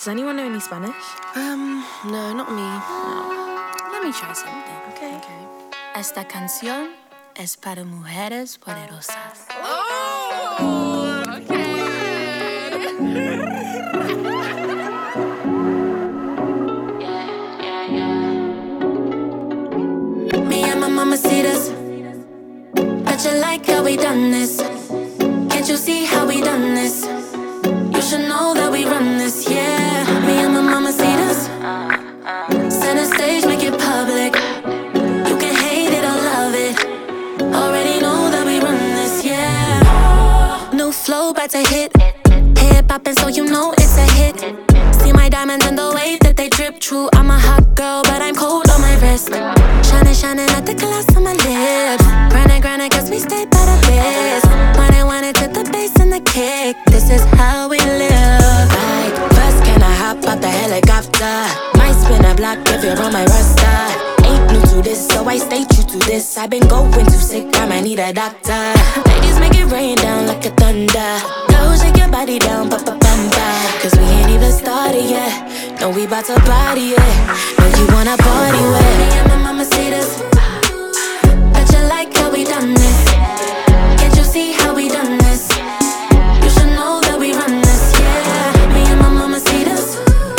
Does anyone know any Spanish? No, not me. Let me try something. Okay. Esta canción es para mujeres poderosas. Oh, okay. Me and my mamacitas, bet you like how we done this. Can't you see how we done this? You should know that we run this, yeah. Me and my mamacitas, center stage, make it public. You can hate it or love it. Already know that we run this, yeah. New flow, about to hit. Head poppin', so you know it's a hit. See my diamonds and the way that they drip. True, I'm a hot girl, but I'm cold on my wrist. Shining like the glass on my lips. Grindin', cause we stay by the biz. Want it to the bass and the kick. This is how we live. Like, first can I hop out the helicopter? Might spin a block if you're on my roster. Ain't new to this, so I stay true to this. I've been going too sick, I might need a doctor. Ladies, make it rain down like a thunder. Go shake your body down, ba-ba-bum-ba. Cause we ain't even started yet. No, we bout to party, yeah. Know you wanna party with me and my mamacitas. Bet you like how we done this. Can't you see how we done this? You should know that we run this, yeah. Me and my mamacitas,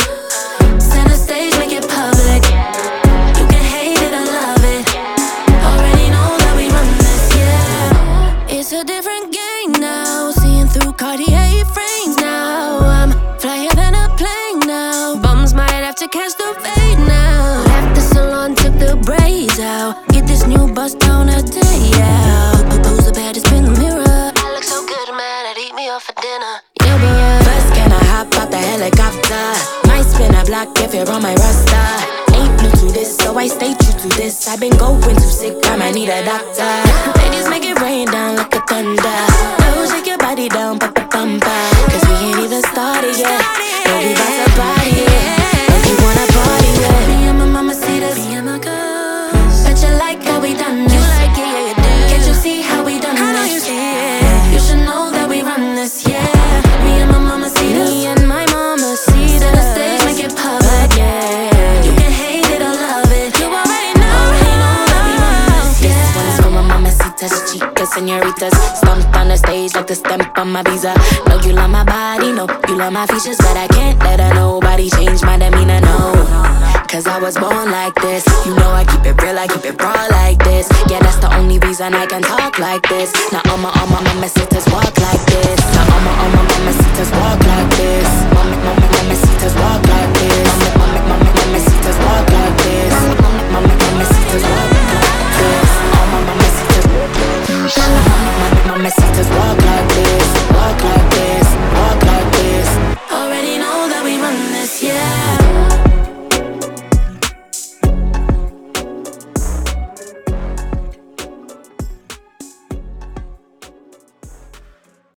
center stage, make it public. You can hate it or love it. Already know that we run this, yeah. It's a different game now. Seeing through Cartier frames now. I'm flyer than a plane now. Bums might have to catch the fade now. Left the salon, took the braids out. Get this new bust down a day out. Who's the baddest in the mirror? I look so good, man, I'd eat me up for dinner. Yeah, but first can I hop out the helicopter? Might spin a block if you're on my roster. Ain't new to this, so I stay true to this. I've been going too sick, I might need a doctor. Ladies, make it rain down like a thunder. Go shake your body down, ba-ba-bum-ba. Cause we ain't even started yet. No, we bout to party, yeah. Know you wanna party, yeah. Me and my mamacitas, me and my girls. Bet you like how we done this. You like it, yeah, you do. Can't you see how we done this? You see it. You should know that we run this, yeah. Me and my mamacitas, me and my mamacitas. Center stage, make it public, yeah. You can hate it or love it. You already know that we run this, yeah. This one's for my mamacitas, chicas, senoritas. Stumped on the stage like the stamp on my visa. Know you love my body, know you love my features, but I can't let nobody change my demeanor, no. Cause I was born like this. You know I keep it real, I keep it raw like this. Yeah, that's the only reason I can talk like this. Now all my mamacitas walk like this. Now all my mamacitas walk like this. Mamacitas walk like this. Mamacitas walk like this. Mamacitas walk like this. All my mamacitas walk like this. Mamacitas walk